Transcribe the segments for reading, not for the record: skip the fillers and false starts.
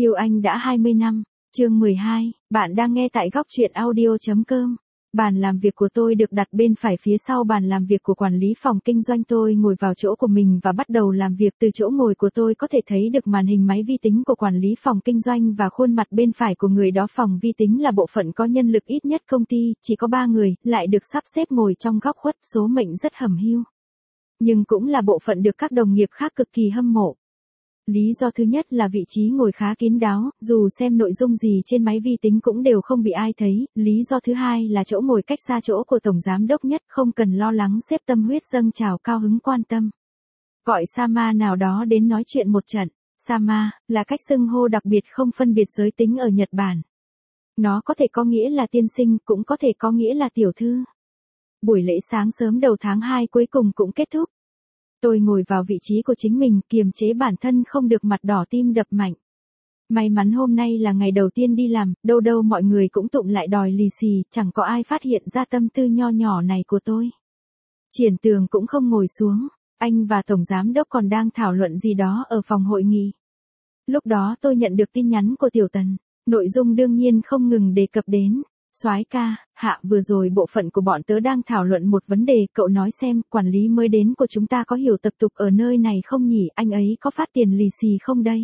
Yêu anh đã 20 năm, chương 12, bạn đang nghe tại góc truyện audio.com. Bàn làm việc của tôi được đặt bên phải phía sau bàn làm việc của quản lý phòng kinh doanh. Tôi ngồi vào chỗ của mình và bắt đầu làm việc. Từ chỗ ngồi của tôi có thể thấy được màn hình máy vi tính của quản lý phòng kinh doanh và khuôn mặt bên phải của người đó. Phòng vi tính là bộ phận có nhân lực ít nhất công ty, chỉ có 3 người, lại được sắp xếp ngồi trong góc khuất, số mệnh rất hầm hiu. Nhưng cũng là bộ phận được các đồng nghiệp khác cực kỳ hâm mộ. Lý do thứ nhất là vị trí ngồi khá kín đáo, dù xem nội dung gì trên máy vi tính cũng đều không bị ai thấy. Lý do thứ hai là chỗ ngồi cách xa chỗ của tổng giám đốc nhất, không cần lo lắng sếp tâm huyết dâng trào cao hứng quan tâm. Gọi Sama nào đó đến nói chuyện một trận. Sama là cách xưng hô đặc biệt không phân biệt giới tính ở Nhật Bản. Nó có thể có nghĩa là tiên sinh, cũng có thể có nghĩa là tiểu thư. Buổi lễ sáng sớm đầu tháng 2 cuối cùng cũng kết thúc. Tôi ngồi vào vị trí của chính mình, kiềm chế bản thân không được mặt đỏ tim đập mạnh. May mắn hôm nay là ngày đầu tiên đi làm, đâu đâu mọi người cũng tụng lại đòi lì xì, chẳng có ai phát hiện ra tâm tư nho nhỏ này của tôi. Triển Tường cũng không ngồi xuống, anh và tổng giám đốc còn đang thảo luận gì đó ở phòng hội nghị. Lúc đó tôi nhận được tin nhắn của Tiểu Tần, nội dung đương nhiên không ngừng đề cập đến. Soái ca, hạ vừa rồi bộ phận của bọn tớ đang thảo luận một vấn đề, cậu nói xem, quản lý mới đến của chúng ta có hiểu tập tục ở nơi này không nhỉ, anh ấy có phát tiền lì xì không đây?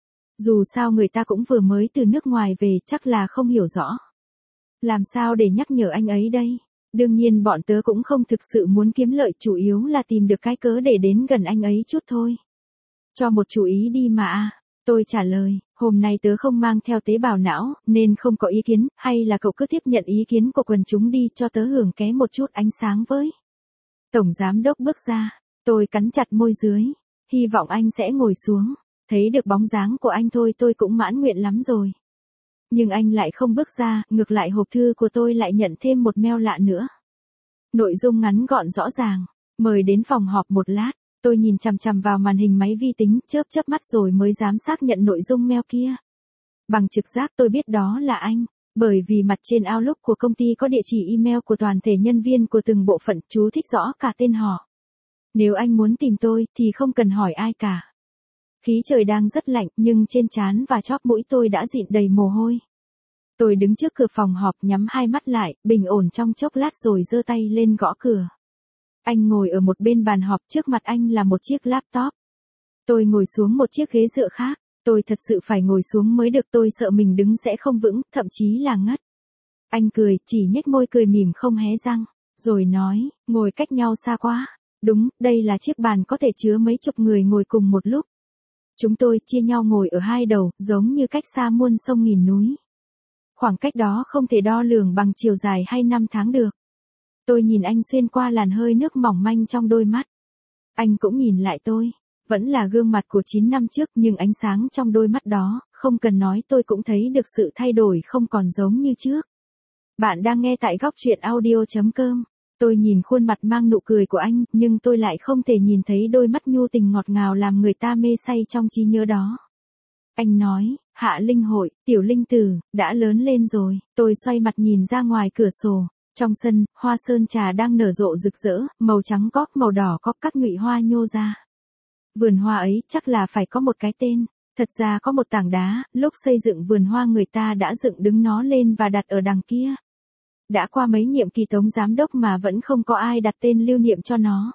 Dù sao người ta cũng vừa mới từ nước ngoài về, chắc là không hiểu rõ. Làm sao để nhắc nhở anh ấy đây? Đương nhiên bọn tớ cũng không thực sự muốn kiếm lợi, chủ yếu là tìm được cái cớ để đến gần anh ấy chút thôi. Cho một chú ý đi mà. Tôi trả lời, hôm nay tớ không mang theo tế bào não, nên không có ý kiến, hay là cậu cứ tiếp nhận ý kiến của quần chúng đi, cho tớ hưởng ké một chút ánh sáng với. Tổng giám đốc bước ra, tôi cắn chặt môi dưới, hy vọng anh sẽ ngồi xuống, thấy được bóng dáng của anh thôi tôi cũng mãn nguyện lắm rồi. Nhưng anh lại không bước ra, ngược lại hộp thư của tôi lại nhận thêm một mail lạ nữa. Nội dung ngắn gọn rõ ràng, mời đến phòng họp một lát. Tôi nhìn chằm chằm vào màn hình máy vi tính, chớp mắt rồi mới dám xác nhận nội dung mail kia. Bằng trực giác tôi biết đó là anh, bởi vì mặt trên Outlook của công ty có địa chỉ email của toàn thể nhân viên của từng bộ phận, chú thích rõ cả tên họ. Nếu anh muốn tìm tôi thì không cần hỏi ai cả. Khí trời đang rất lạnh nhưng trên trán và chóp mũi tôi đã dịn đầy mồ hôi. Tôi đứng trước cửa phòng họp nhắm hai mắt lại, bình ổn trong chốc lát rồi giơ tay lên gõ cửa. Anh ngồi ở một bên bàn họp, trước mặt anh là một chiếc laptop. Tôi ngồi xuống một chiếc ghế dựa khác, tôi thật sự phải ngồi xuống mới được, tôi sợ mình đứng sẽ không vững, thậm chí là ngất. Anh cười, chỉ nhếch môi cười mỉm không hé răng, rồi nói, ngồi cách nhau xa quá. Đúng, đây là chiếc bàn có thể chứa mấy chục người ngồi cùng một lúc. Chúng tôi chia nhau ngồi ở hai đầu, giống như cách xa muôn sông nghìn núi. Khoảng cách đó không thể đo lường bằng chiều dài hay năm tháng được. Tôi nhìn anh xuyên qua làn hơi nước mỏng manh trong đôi mắt. Anh cũng nhìn lại tôi. Vẫn là gương mặt của 9 năm trước nhưng ánh sáng trong đôi mắt đó, không cần nói tôi cũng thấy được sự thay đổi không còn giống như trước. Bạn đang nghe tại góc truyện audio.com. Tôi nhìn khuôn mặt mang nụ cười của anh, nhưng tôi lại không thể nhìn thấy đôi mắt nhu tình ngọt ngào làm người ta mê say trong trí nhớ đó. Anh nói, Hạ Linh Hội, tiểu linh tử, đã lớn lên rồi. Tôi xoay mặt nhìn ra ngoài cửa sổ. Trong sân, hoa sơn trà đang nở rộ rực rỡ, màu trắng cóp màu đỏ cóp các nhụy hoa nhô ra. Vườn hoa ấy chắc là phải có một cái tên. Thật ra có một tảng đá, lúc xây dựng vườn hoa người ta đã dựng đứng nó lên và đặt ở đằng kia. Đã qua mấy nhiệm kỳ tống giám đốc mà vẫn không có ai đặt tên lưu niệm cho nó.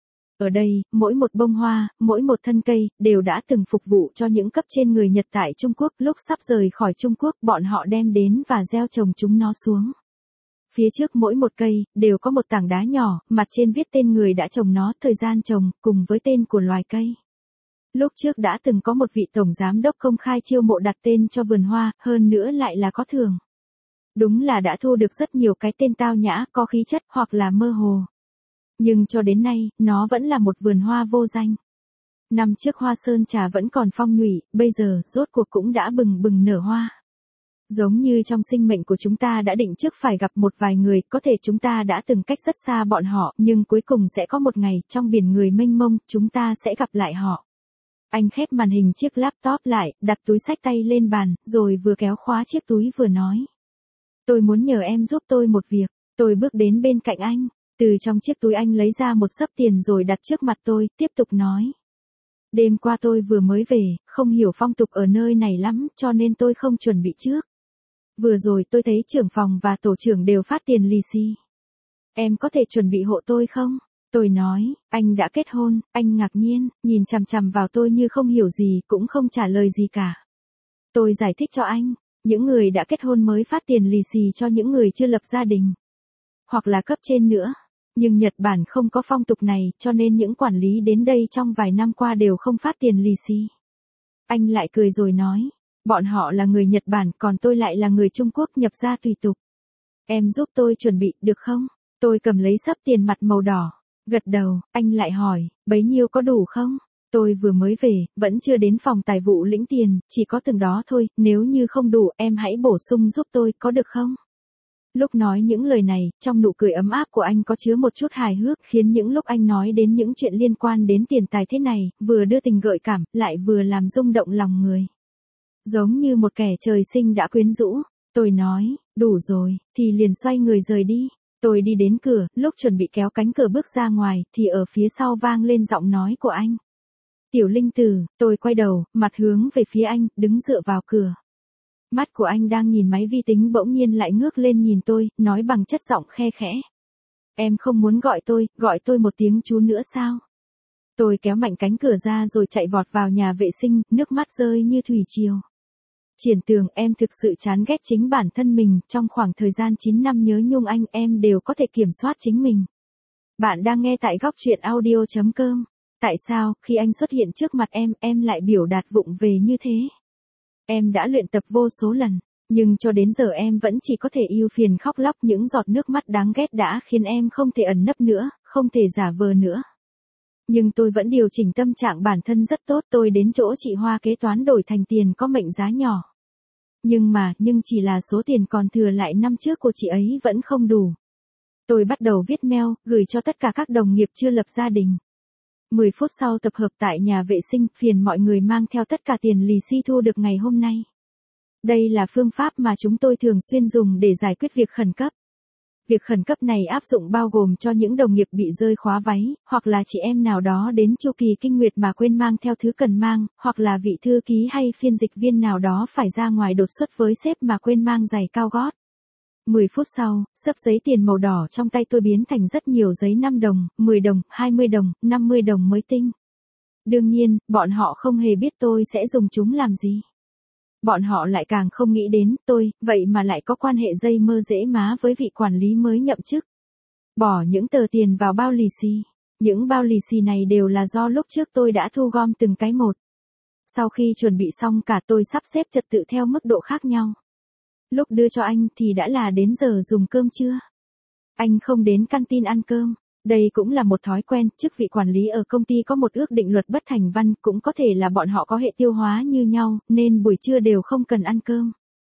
Ở đây, mỗi một bông hoa, mỗi một thân cây, đều đã từng phục vụ cho những cấp trên người Nhật tại Trung Quốc. Lúc sắp rời khỏi Trung Quốc, bọn họ đem đến và gieo trồng chúng nó xuống. Phía trước mỗi một cây, đều có một tảng đá nhỏ, mặt trên viết tên người đã trồng nó, thời gian trồng, cùng với tên của loài cây. Lúc trước đã từng có một vị tổng giám đốc công khai chiêu mộ đặt tên cho vườn hoa, hơn nữa lại là có thưởng. Đúng là đã thu được rất nhiều cái tên tao nhã, có khí chất, hoặc là mơ hồ. Nhưng cho đến nay, nó vẫn là một vườn hoa vô danh. Năm trước hoa sơn trà vẫn còn phong nhụy, bây giờ, rốt cuộc cũng đã bừng bừng nở hoa. Giống như trong sinh mệnh của chúng ta đã định trước phải gặp một vài người, có thể chúng ta đã từng cách rất xa bọn họ, nhưng cuối cùng sẽ có một ngày, trong biển người mênh mông, chúng ta sẽ gặp lại họ. Anh khép màn hình chiếc laptop lại, đặt túi xách tay lên bàn, rồi vừa kéo khóa chiếc túi vừa nói. Tôi muốn nhờ em giúp tôi một việc. Tôi bước đến bên cạnh anh, từ trong chiếc túi anh lấy ra một xấp tiền rồi đặt trước mặt tôi, tiếp tục nói. Đêm qua tôi vừa mới về, không hiểu phong tục ở nơi này lắm, cho nên tôi không chuẩn bị trước. Vừa rồi tôi thấy trưởng phòng và tổ trưởng đều phát tiền lì xì. Em có thể chuẩn bị hộ tôi không? Tôi nói, anh đã kết hôn, anh ngạc nhiên, nhìn chằm chằm vào tôi như không hiểu gì, cũng không trả lời gì cả. Tôi giải thích cho anh, những người đã kết hôn mới phát tiền lì xì cho những người chưa lập gia đình. Hoặc là cấp trên nữa. Nhưng Nhật Bản không có phong tục này, cho nên những quản lý đến đây trong vài năm qua đều không phát tiền lì xì. Anh lại cười rồi nói, bọn họ là người Nhật Bản, còn tôi lại là người Trung Quốc nhập gia tùy tục. Em giúp tôi chuẩn bị, được không? Tôi cầm lấy xấp tiền mặt màu đỏ, gật đầu, anh lại hỏi, bấy nhiêu có đủ không? Tôi vừa mới về, vẫn chưa đến phòng tài vụ lĩnh tiền, chỉ có từng đó thôi, nếu như không đủ, em hãy bổ sung giúp tôi, có được không? Lúc nói những lời này, trong nụ cười ấm áp của anh có chứa một chút hài hước, khiến những lúc anh nói đến những chuyện liên quan đến tiền tài thế này, vừa đưa tình gợi cảm, lại vừa làm rung động lòng người. Giống như một kẻ trời sinh đã quyến rũ, tôi nói, đủ rồi, thì liền xoay người rời đi. Tôi đi đến cửa, lúc chuẩn bị kéo cánh cửa bước ra ngoài, thì ở phía sau vang lên giọng nói của anh. Tiểu Linh Tử, tôi quay đầu, mặt hướng về phía anh, đứng dựa vào cửa. Mắt của anh đang nhìn máy vi tính bỗng nhiên lại ngước lên nhìn tôi, nói bằng chất giọng khe khẽ. Em không muốn gọi tôi một tiếng chú nữa sao? Tôi kéo mạnh cánh cửa ra rồi chạy vọt vào nhà vệ sinh, nước mắt rơi như thủy triều. Triển Tường, em thực sự chán ghét chính bản thân mình, trong khoảng thời gian 9 năm nhớ nhung anh, em đều có thể kiểm soát chính mình. Bạn đang nghe tại góc truyện audio.com. Tại sao, khi anh xuất hiện trước mặt em lại biểu đạt vụng về như thế? Em đã luyện tập vô số lần, nhưng cho đến giờ em vẫn chỉ có thể ưu phiền khóc lóc, những giọt nước mắt đáng ghét đã khiến em không thể ẩn nấp nữa, không thể giả vờ nữa. Nhưng tôi vẫn điều chỉnh tâm trạng bản thân rất tốt, tôi đến chỗ chị Hoa kế toán đổi thành tiền có mệnh giá nhỏ. Nhưng chỉ là số tiền còn thừa lại năm trước của chị ấy vẫn không đủ. Tôi bắt đầu viết mail, gửi cho tất cả các đồng nghiệp chưa lập gia đình. 10 phút sau tập hợp tại nhà vệ sinh, phiền mọi người mang theo tất cả tiền lì xì thu được ngày hôm nay. Đây là phương pháp mà chúng tôi thường xuyên dùng để giải quyết việc khẩn cấp. Việc khẩn cấp này áp dụng bao gồm cho những đồng nghiệp bị rơi khóa váy, hoặc là chị em nào đó đến chu kỳ kinh nguyệt mà quên mang theo thứ cần mang, hoặc là vị thư ký hay phiên dịch viên nào đó phải ra ngoài đột xuất với sếp mà quên mang giày cao gót. 10 phút sau, xấp giấy tiền màu đỏ trong tay tôi biến thành rất nhiều giấy 5 đồng, 10 đồng, 20 đồng, 50 đồng mới tinh. Đương nhiên, bọn họ không hề biết tôi sẽ dùng chúng làm gì. Bọn họ lại càng không nghĩ đến tôi, vậy mà lại có quan hệ dây mơ rễ má với vị quản lý mới nhậm chức. Bỏ những tờ tiền vào bao lì xì. Những bao lì xì này đều là do lúc trước tôi đã thu gom từng cái một. Sau khi chuẩn bị xong cả, tôi sắp xếp trật tự theo mức độ khác nhau. Lúc đưa cho anh thì đã là đến giờ dùng cơm trưa. Anh không đến canteen ăn cơm. Đây cũng là một thói quen, chức vị quản lý ở công ty có một ước định luật bất thành văn, cũng có thể là bọn họ có hệ tiêu hóa như nhau, nên buổi trưa đều không cần ăn cơm.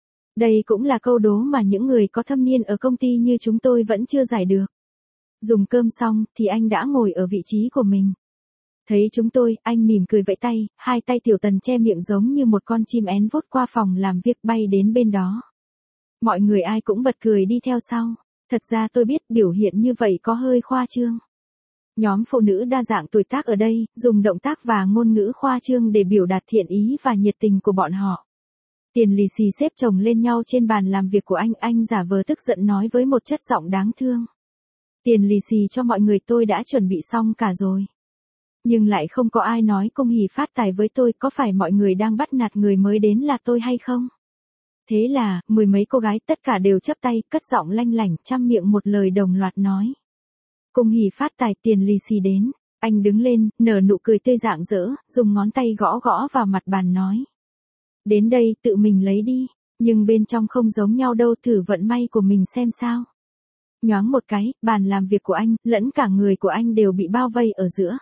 Đây cũng là câu đố mà những người có thâm niên ở công ty như chúng tôi vẫn chưa giải được. Dùng cơm xong, thì anh đã ngồi ở vị trí của mình. Thấy chúng tôi, anh mỉm cười vẫy tay, hai tay Tiểu Tần che miệng giống như một con chim én vút qua phòng làm việc bay đến bên đó. Mọi người ai cũng bật cười đi theo sau. Thật ra tôi biết biểu hiện như vậy có hơi khoa trương. Nhóm phụ nữ đa dạng tuổi tác ở đây, dùng động tác và ngôn ngữ khoa trương để biểu đạt thiện ý và nhiệt tình của bọn họ. Tiền lì xì xếp chồng lên nhau trên bàn làm việc của anh giả vờ tức giận nói với một chất giọng đáng thương. Tiền lì xì cho mọi người tôi đã chuẩn bị xong cả rồi. Nhưng lại không có ai nói cung hỉ phát tài với tôi, có phải mọi người đang bắt nạt người mới đến là tôi hay không? Thế là, 10 mấy cô gái tất cả đều chắp tay, cất giọng lanh lảnh, trăm miệng một lời đồng loạt nói. Cung hỉ phát tài, tiền lì xì đến. Anh đứng lên, nở nụ cười tươi rạng rỡ, dùng ngón tay gõ gõ vào mặt bàn nói. Đến đây, tự mình lấy đi, nhưng bên trong không giống nhau đâu, thử vận may của mình xem sao. Nhoáng một cái, bàn làm việc của anh, lẫn cả người của anh đều bị bao vây ở giữa.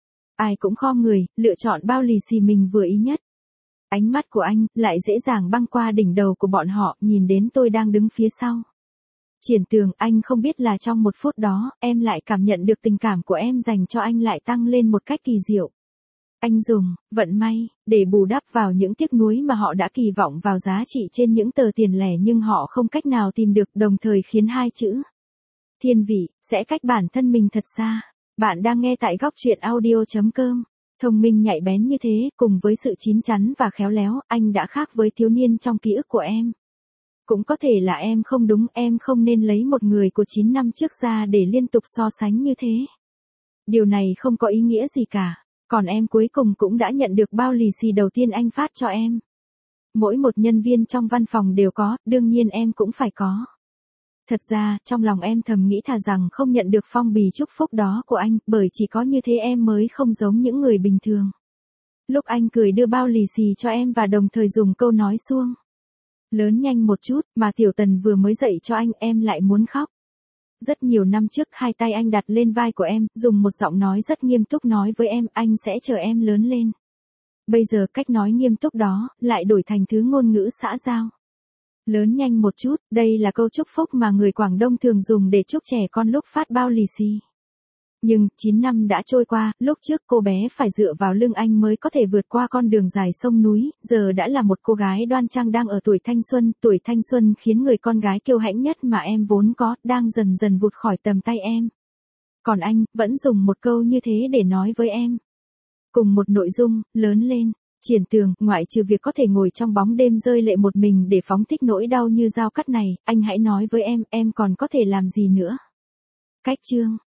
Ai cũng khom người, lựa chọn bao lì xì mình vừa ý nhất. Ánh mắt của anh lại dễ dàng băng qua đỉnh đầu của bọn họ, nhìn đến tôi đang đứng phía sau. Triển Tường, anh không biết là trong một phút đó, em lại cảm nhận được tình cảm của em dành cho anh lại tăng lên một cách kỳ diệu. Anh dùng vận may để bù đắp vào những tiếc nuối mà họ đã kỳ vọng vào giá trị trên những tờ tiền lẻ nhưng họ không cách nào tìm được, đồng thời khiến hai chữ thiên vị sẽ cách bản thân mình thật xa. Bạn đang nghe tại góc truyện audio.com. Thông minh nhạy bén như thế, cùng với sự chín chắn và khéo léo, anh đã khác với thiếu niên trong ký ức của em. Cũng có thể là em không đúng, em không nên lấy một người của 9 năm trước ra để liên tục so sánh như thế. Điều này không có ý nghĩa gì cả. Còn em cuối cùng cũng đã nhận được bao lì xì đầu tiên anh phát cho em. Mỗi một nhân viên trong văn phòng đều có, đương nhiên em cũng phải có. Thật ra, trong lòng em thầm nghĩ thà rằng không nhận được phong bì chúc phúc đó của anh, bởi chỉ có như thế em mới không giống những người bình thường. Lúc anh cười đưa bao lì xì cho em và đồng thời dùng câu nói suông. Lớn nhanh một chút, mà Tiểu Tần vừa mới dạy cho anh, em lại muốn khóc. Rất nhiều năm trước, hai tay anh đặt lên vai của em, dùng một giọng nói rất nghiêm túc nói với em, anh sẽ chờ em lớn lên. Bây giờ cách nói nghiêm túc đó, lại đổi thành thứ ngôn ngữ xã giao. Lớn nhanh một chút, đây là câu chúc phúc mà người Quảng Đông thường dùng để chúc trẻ con lúc phát bao lì xì. Nhưng, 9 năm đã trôi qua, lúc trước cô bé phải dựa vào lưng anh mới có thể vượt qua con đường dài sông núi, giờ đã là một cô gái đoan trang đang ở tuổi thanh xuân khiến người con gái kiêu hãnh nhất mà em vốn có, đang dần dần vụt khỏi tầm tay em. Còn anh, vẫn dùng một câu như thế để nói với em. Cùng một nội dung, lớn lên. Triển Tường, ngoại trừ việc có thể ngồi trong bóng đêm rơi lệ một mình để phóng thích nỗi đau như dao cắt này, anh hãy nói với em còn có thể làm gì nữa. Cách chương